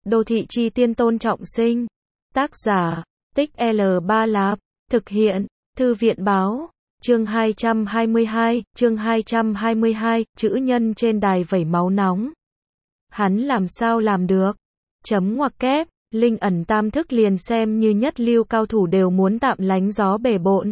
Đô thị chi tiên Tôn Trọng Sinh. Tác giả, Tích L3 Lạp. Thực hiện, Thư viện Báo. Chương 222, chương 222, chữ nhân trên đài vẩy máu nóng. Hắn làm sao làm được? Chấm ngoặc kép, Linh ẩn tam thức liền xem như nhất lưu cao thủ đều muốn tạm lánh gió bể bộn.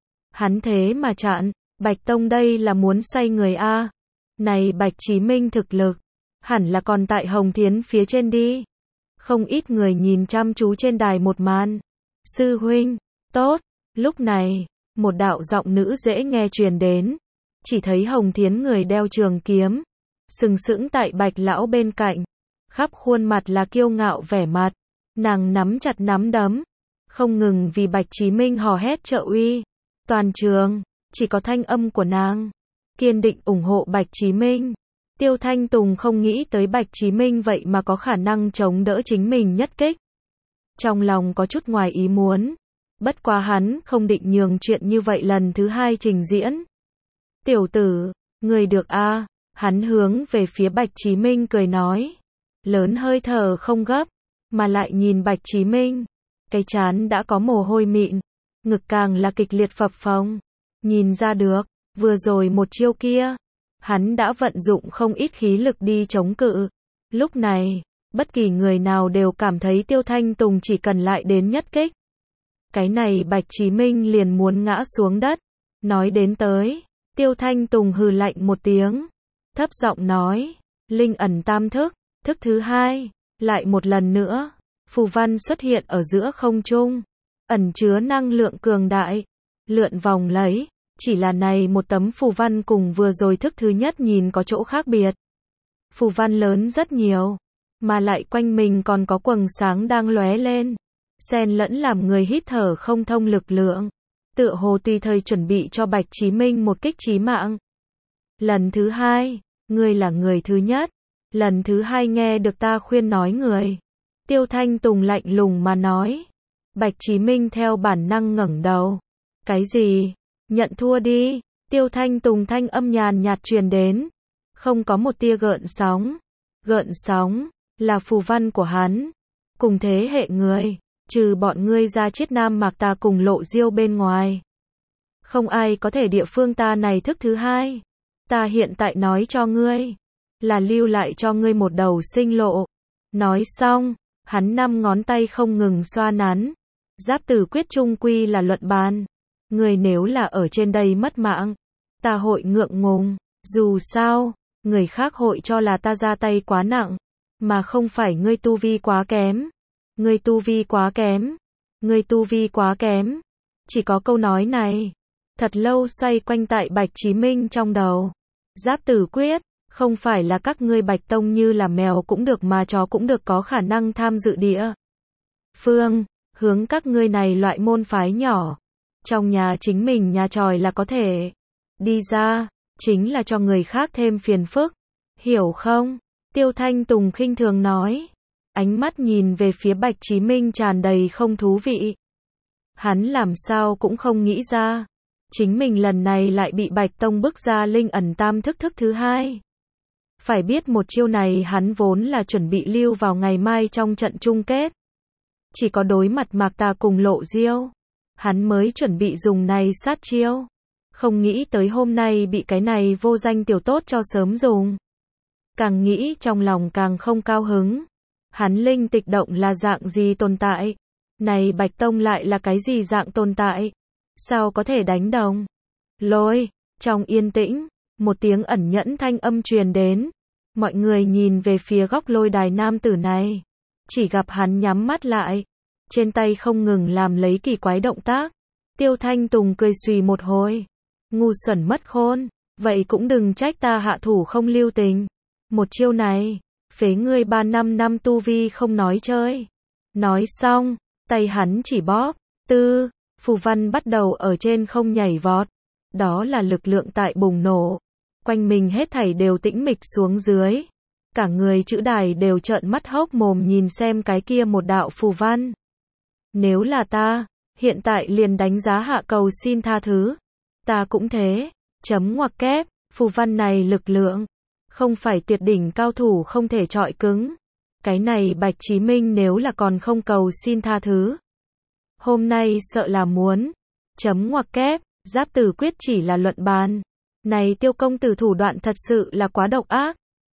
Hắn thế mà chặn, Bạch Tông đây là muốn xoay người a. Này Bạch Chí Minh thực lực, hẳn là còn tại Hồng Thiến phía trên đi. Không ít người nhìn chăm chú trên đài một màn. Sư huynh, tốt, lúc này, một đạo giọng nữ dễ nghe truyền đến. Chỉ thấy Hồng Thiến người đeo trường kiếm, sừng sững tại Bạch lão bên cạnh, khắp khuôn mặt là kiêu ngạo vẻ mặt, nàng nắm chặt nắm đấm, không ngừng vì Bạch Chí Minh hò hét trợ uy. Toàn trường, chỉ có thanh âm của nàng, kiên định ủng hộ Bạch Chí Minh. Tiêu Thanh Tùng không nghĩ tới Bạch Chí Minh vậy mà có khả năng chống đỡ chính mình nhất kích. Trong lòng có chút ngoài ý muốn, bất quá hắn không định nhường chuyện như vậy lần thứ hai trình diễn. Tiểu tử, người được a? Hắn hướng về phía Bạch Chí Minh cười nói. Lớn hơi thở không gấp, mà lại nhìn Bạch Chí Minh, cái trán đã có mồ hôi mịn, ngực càng là kịch liệt phập phồng. Nhìn ra được, vừa rồi một chiêu kia, hắn đã vận dụng không ít khí lực đi chống cự. Lúc này, bất kỳ người nào đều cảm thấy Tiêu Thanh Tùng chỉ cần lại đến nhất kích, cái này Bạch Chí Minh liền muốn ngã xuống đất. Nói đến tới, Tiêu Thanh Tùng hừ lạnh một tiếng, thấp giọng nói, Linh ẩn tam thức, thức thứ hai, lại một lần nữa, phù văn xuất hiện ở giữa không trung, ẩn chứa năng lượng cường đại, lượn vòng lấy. Chỉ là này một tấm phù văn cùng vừa rồi thức thứ nhất nhìn có chỗ khác biệt. Phù văn lớn rất nhiều, mà lại quanh mình còn có quầng sáng đang lóe lên, xen lẫn làm người hít thở không thông lực lượng, tựa hồ tùy thời chuẩn bị cho Bạch Chí Minh một kích chí mạng. Lần thứ hai, ngươi là người thứ nhất, lần thứ hai nghe được ta khuyên nói người. Tiêu Thanh Tùng lạnh lùng mà nói. Bạch Chí Minh theo bản năng ngẩng đầu. Cái gì? Nhận thua đi. Tiêu Thanh Tùng thanh âm nhàn nhạt truyền đến, không có một tia gợn sóng. Gợn sóng là phù văn của hắn, cùng thế hệ người, trừ bọn ngươi ra Chiết Nam Mạc ta cùng Lộ Diêu bên ngoài, không ai có thể địa phương ta này thức thứ hai. Ta hiện tại nói cho ngươi, là lưu lại cho ngươi một đầu sinh lộ. Nói xong, hắn 5 ngón tay không ngừng xoa nắn. Giáp tử quyết trung quy là luận bàn. Ngươi nếu là ở trên đây mất mạng, ta hội ngượng ngùng. Dù sao, người khác hội cho là ta ra tay quá nặng, mà không phải ngươi tu vi quá kém. Ngươi tu vi quá kém. Ngươi tu vi quá kém. Chỉ có câu nói này, thật lâu xoay quanh tại Bạch Chí Minh trong đầu. Giáp tử quyết, không phải là các ngươi Bạch Tông như là mèo cũng được mà chó cũng được có khả năng tham dự địa phương, hướng các ngươi này loại môn phái nhỏ. Trong nhà chính mình nhà tròi là có thể đi ra, chính là cho người khác thêm phiền phức. Hiểu không? Tiêu Thanh Tùng khinh thường nói. Ánh mắt nhìn về phía Bạch Chí Minh tràn đầy không thú vị. Hắn làm sao cũng không nghĩ ra, chính mình lần này lại bị Bạch Tông bức ra linh ẩn tam thức thức thứ hai. Phải biết một chiêu này hắn vốn là chuẩn bị lưu vào ngày mai trong trận chung kết. Chỉ có đối mặt Mạc Tà cùng Lộ Diêu, hắn mới chuẩn bị dùng này sát chiêu. Không nghĩ tới hôm nay bị cái này vô danh tiểu tốt cho sớm dùng. Càng nghĩ trong lòng càng không cao hứng. Hắn linh tịch động là dạng gì tồn tại? Này Bạch Tông lại là cái gì dạng tồn tại? Sao có thể đánh đồng? Lôi, trong yên tĩnh, một tiếng ẩn nhẫn thanh âm truyền đến. Mọi người nhìn về phía góc lôi đài nam tử này. Chỉ gặp hắn nhắm mắt lại, trên tay không ngừng làm lấy kỳ quái động tác. Tiêu Thanh Tùng cười xùy một hồi. Ngu xuẩn mất khôn, vậy cũng đừng trách ta hạ thủ không lưu tình. Một chiêu này, phế ngươi 3-5 năm tu vi không nói chơi. Nói xong, tay hắn chỉ bóp, phù văn bắt đầu ở trên không nhảy vọt. Đó là lực lượng tại bùng nổ. Quanh mình hết thảy đều tĩnh mịch xuống dưới. Cả người chữ đài đều trợn mắt hốc mồm nhìn xem cái kia một đạo phù văn. Nếu là ta, hiện tại liền đánh giá hạ cầu xin tha thứ. Ta cũng thế. Chấm ngoặc kép, phù văn này lực lượng, không phải tuyệt đỉnh cao thủ không thể chọi cứng. Cái này Bạch Chí Minh nếu là còn không cầu xin tha thứ. Hôm nay sợ là muốn. Chấm ngoặc kép, Giáp Tử Quyết chỉ là luận bàn. Này Tiêu công tử thủ đoạn thật sự là quá độc ác.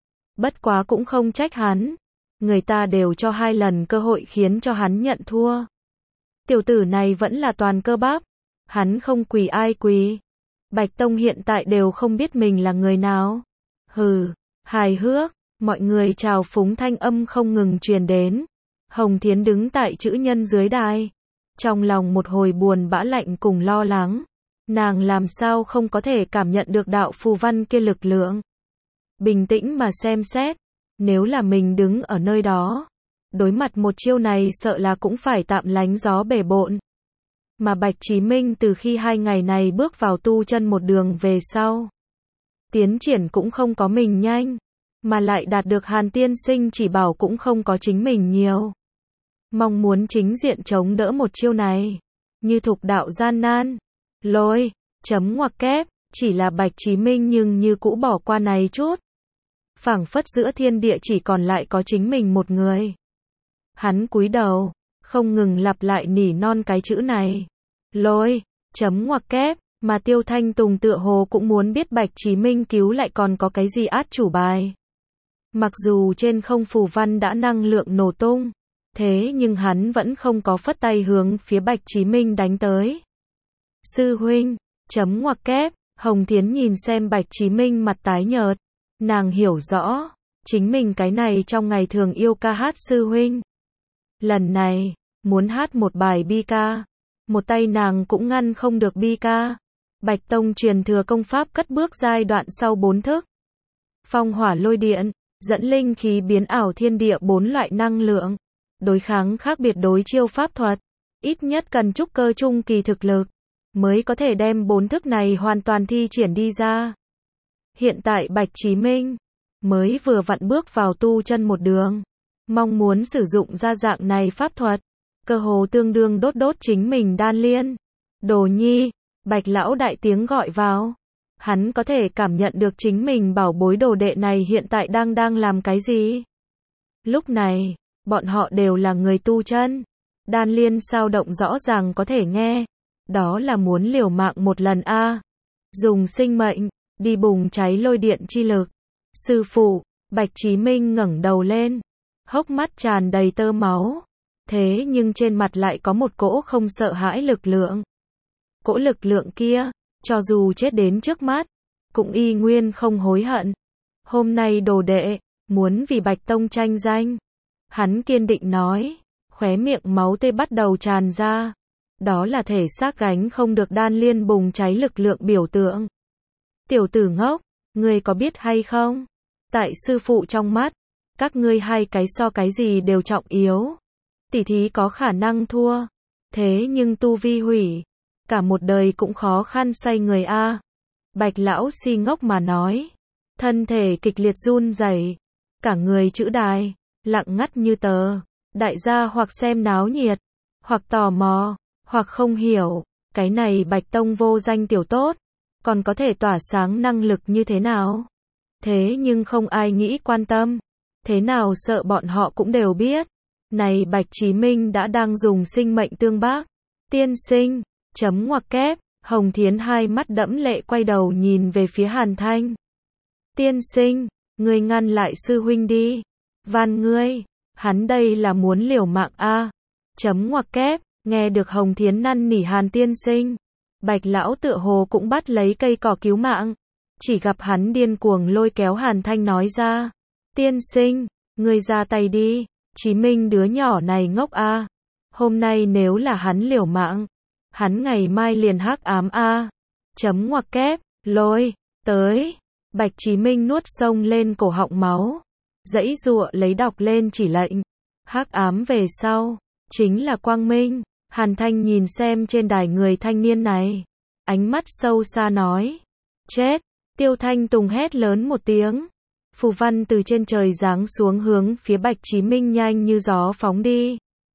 Bất quá cũng không trách hắn. Người ta đều cho 2 lần cơ hội khiến cho hắn nhận thua. Tiểu tử này vẫn là toàn cơ bắp. Hắn không quỳ ai quỳ. Bạch Tông hiện tại đều không biết mình là người nào. Hừ, hài hước, mọi người trào phúng thanh âm không ngừng truyền đến. Hồng Thiến đứng tại chữ nhân dưới đài. Trong lòng một hồi buồn bã lạnh cùng lo lắng. Nàng làm sao không có thể cảm nhận được đạo phù văn kia lực lượng. Bình tĩnh mà xem xét. Nếu là mình đứng ở nơi đó. Đối mặt một chiêu này sợ là cũng phải tạm lánh gió bể bộn. Mà Bạch Chí Minh từ khi 2 ngày này bước vào tu chân một đường về sau. Tiến triển cũng không có mình nhanh. Mà lại đạt được Hàn tiên sinh chỉ bảo cũng không có chính mình nhiều. Mong muốn chính diện chống đỡ một chiêu này. Như thục đạo gian nan. Lôi, chấm ngoặc kép, chỉ là Bạch Chí Minh nhưng như cũ bỏ qua này chút. Phảng phất giữa thiên địa chỉ còn lại có chính mình một người. Hắn cúi đầu, không ngừng lặp lại nỉ non cái chữ này. Lôi, chấm ngoặc kép, mà Tiêu Thanh Tùng tựa hồ cũng muốn biết Bạch Chí Minh cứu lại còn có cái gì át chủ bài. Mặc dù trên không phù văn đã năng lượng nổ tung, thế nhưng hắn vẫn không có phất tay hướng phía Bạch Chí Minh đánh tới. Sư huynh, chấm ngoặc kép, Hồng Thiến nhìn xem Bạch Chí Minh mặt tái nhợt. Nàng hiểu rõ, chính mình cái này trong ngày thường yêu ca hát sư huynh. Lần này, muốn hát một bài bi ca. Một tay nàng cũng ngăn không được bi ca. Bạch Tông truyền thừa công pháp cất bước giai đoạn sau 4 thức. Phong hỏa lôi điện, dẫn linh khí biến ảo thiên địa 4 loại năng lượng. Đối kháng khác biệt đối chiêu pháp thuật. Ít nhất cần trúc cơ trung kỳ thực lực. Mới có thể đem 4 thức này hoàn toàn thi triển đi ra. Hiện tại Bạch Chí Minh mới vừa vặn bước vào tu chân một đường. Mong muốn sử dụng ra dạng này pháp thuật. Cơ hồ tương đương đốt chính mình đan liên. Đồ nhi, Bạch lão đại tiếng gọi vào. Hắn có thể cảm nhận được chính mình bảo bối đồ đệ này hiện tại đang làm cái gì. Lúc này, bọn họ đều là người tu chân. Đan liên sao động rõ ràng có thể nghe. Đó là muốn liều mạng một lần a. Dùng sinh mệnh, đi bùng cháy lôi điện chi lực. Sư phụ, Bạch Chí Minh ngẩng đầu lên. Hốc mắt tràn đầy tơ máu. Thế nhưng trên mặt lại có một cỗ không sợ hãi lực lượng. Cỗ lực lượng kia, cho dù chết đến trước mắt, cũng y nguyên không hối hận. Hôm nay đồ đệ, muốn vì Bạch Tông tranh danh. Hắn kiên định nói, khóe miệng máu tươi bắt đầu tràn ra. Đó là thể xác gánh không được đan liên bùng cháy lực lượng biểu tượng. Tiểu tử ngốc, ngươi có biết hay không? Tại sư phụ trong mắt, các ngươi hai cái so cái gì đều trọng yếu. Tỷ thí có khả năng thua. Thế nhưng tu vi hủy. Cả một đời cũng khó khăn xoay người a. Bạch lão si ngốc mà nói. Thân thể kịch liệt run rẩy. Cả người chữ đài. Lặng ngắt như tờ. Đại gia hoặc xem náo nhiệt. Hoặc tò mò. Hoặc không hiểu. Cái này Bạch Tông vô danh tiểu tốt. Còn có thể tỏa sáng năng lực như thế nào? Thế nhưng không ai nghĩ quan tâm. Thế nào sợ bọn họ cũng đều biết. Này Bạch Chí Minh đã đang dùng sinh mệnh tương bác. Tiên sinh, chấm ngoặc kép, Hồng Thiến hai mắt đẫm lệ quay đầu nhìn về phía Hàn Thanh. Tiên sinh, ngươi ngăn lại sư huynh đi. Van ngươi, hắn đây là muốn liều mạng a. Chấm ngoặc kép, nghe được Hồng Thiến năn nỉ Hàn tiên sinh. Bạch lão tựa hồ cũng bắt lấy cây cỏ cứu mạng. Chỉ gặp hắn điên cuồng lôi kéo Hàn Thanh nói ra. Tiên sinh, ngươi ra tay đi. Chí Minh đứa nhỏ này ngốc a. Hôm nay nếu là hắn liều mạng, hắn ngày mai liền hắc ám a. Chấm ngoặc kép, lôi, tới. Bạch Chí Minh nuốt sông lên cổ họng máu. Dãy dụa lấy đọc lên chỉ lệnh. Hắc ám về sau, chính là quang minh. Hàn Thanh nhìn xem trên đài người thanh niên này. Ánh mắt sâu xa nói. Chết, Tiêu Thanh Tùng hét lớn một tiếng. Phù văn từ trên trời giáng xuống hướng phía Bạch Chí Minh nhanh như gió phóng đi.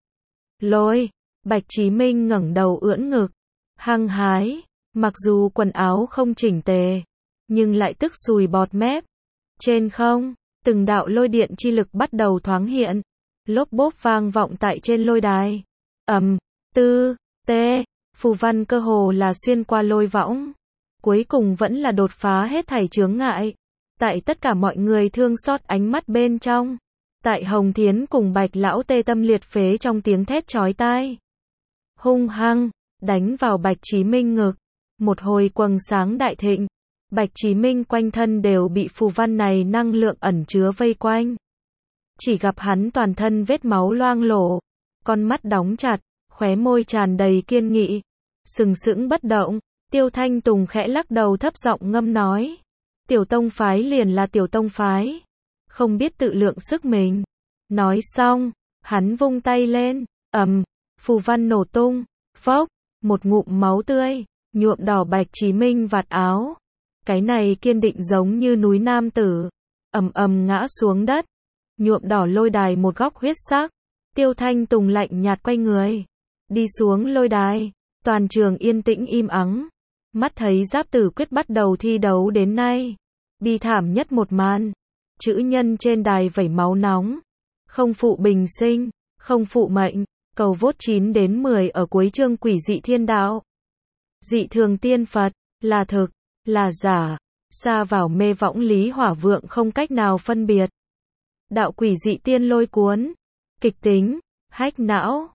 Lôi, Bạch Chí Minh ngẩng đầu ưỡn ngực. Hăng hái, mặc dù quần áo không chỉnh tề, nhưng lại tức sùi bọt mép. Trên không, Từng đạo lôi điện chi lực bắt đầu thoáng hiện, lốp bốp vang vọng tại trên lôi đài. Tư, tê, phù văn cơ hồ là xuyên qua lôi võng. Cuối cùng vẫn là đột phá hết thảy chướng ngại. Tại tất cả mọi người thương xót ánh mắt bên trong. Tại Hồng Thiến cùng Bạch Lão tê tâm liệt phế trong tiếng thét chói tai. Hung hăng, đánh vào Bạch Chí Minh ngực. Một hồi quầng sáng đại thịnh. Bạch Chí Minh quanh thân đều bị phù văn này năng lượng ẩn chứa vây quanh. Chỉ gặp hắn toàn thân vết máu loang lổ. Con mắt đóng chặt, khóe môi tràn đầy kiên nghị. Sừng sững bất động. Tiêu Thanh Tùng khẽ lắc đầu thấp giọng ngâm nói. Tiểu tông phái liền là tiểu tông phái. Không biết tự lượng sức mình. Nói xong, hắn vung tay lên. Phù văn nổ tung. Phốc, một ngụm máu tươi, nhuộm đỏ Bạch Chí Minh vạt áo. Cái này kiên định giống như núi nam tử. Ngã xuống đất. Nhuộm đỏ lôi đài một góc huyết sắc. Tiêu Thanh Tùng lạnh nhạt quay người. Đi xuống lôi đài. Toàn trường yên tĩnh im ắng. Mắt thấy Giáp Tử Quyết bắt đầu thi đấu đến nay. Bi thảm nhất một màn. Chữ nhân trên đài vẩy máu nóng. Không phụ bình sinh, không phụ mệnh. Cầu vote 9 đến 10 ở cuối chương Quỷ dị thiên đạo. Dị thường tiên Phật, là thực, là giả. Xa vào mê võng lý hỏa vượng không cách nào phân biệt. Đạo quỷ dị tiên lôi cuốn. Kịch tính, hách não.